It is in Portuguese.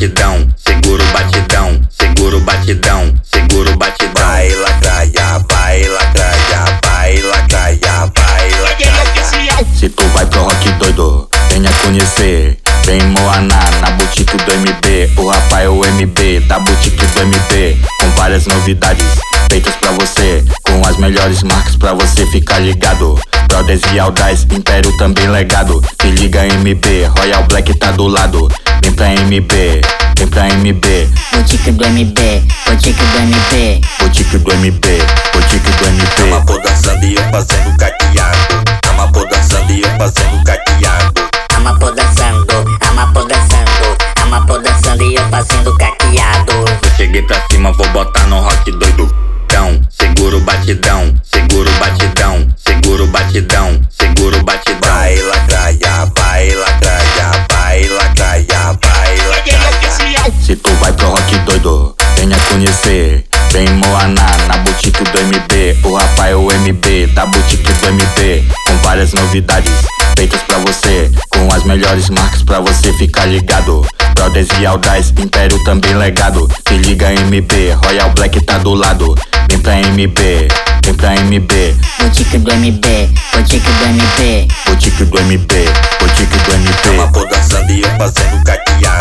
batidão, segura o batidão, segura o batidão, segura o batidão. Vai lacraia, vai lacraia, vai lacraia, vai lacraia. Se tu vai pro rock doido, venha conhecer. Vem Moana na boutique do MB, o Rafael MB da boutique do MB, com várias novidades feitas pra você, com as melhores marcas pra você ficar ligado. Brothers e Audaz, Império também legado. Se liga MB, Royal Black tá do lado. Vem pra MB, vem pra MB. Boutique do MB, boutique do MB. Boutique do MB, boutique do MB. Amapô dançando e eu fazendo caqueado. Amapô dançando e eu fazendo caqueado. Amapô dançando, Amapô dançando, Amapô dançando e eu fazendo caqueado. Eu cheguei pra cima, vou botar no rock doido. Então, segura o batidão, segura o batidão, segura o batidão, segura o batidão. Vai lacraia, vai lacraia, vai lacraia, vai lacraia. Se tu vai pro rock doido, venha conhecer. Vem Moana na boutique do MB, o Rafael MB da boutique do MB, com várias novidades feitas pra você, com as melhores marcas pra você ficar ligado. Brothers e Audaz, Império também legado. Se liga MB, Royal Black tá do lado. Vem pra MB, vem pra MB. Boutique do MB, boutique do MB. Boutique do MB, boutique do MB. Amapô dançando e eu fazendo caqueado.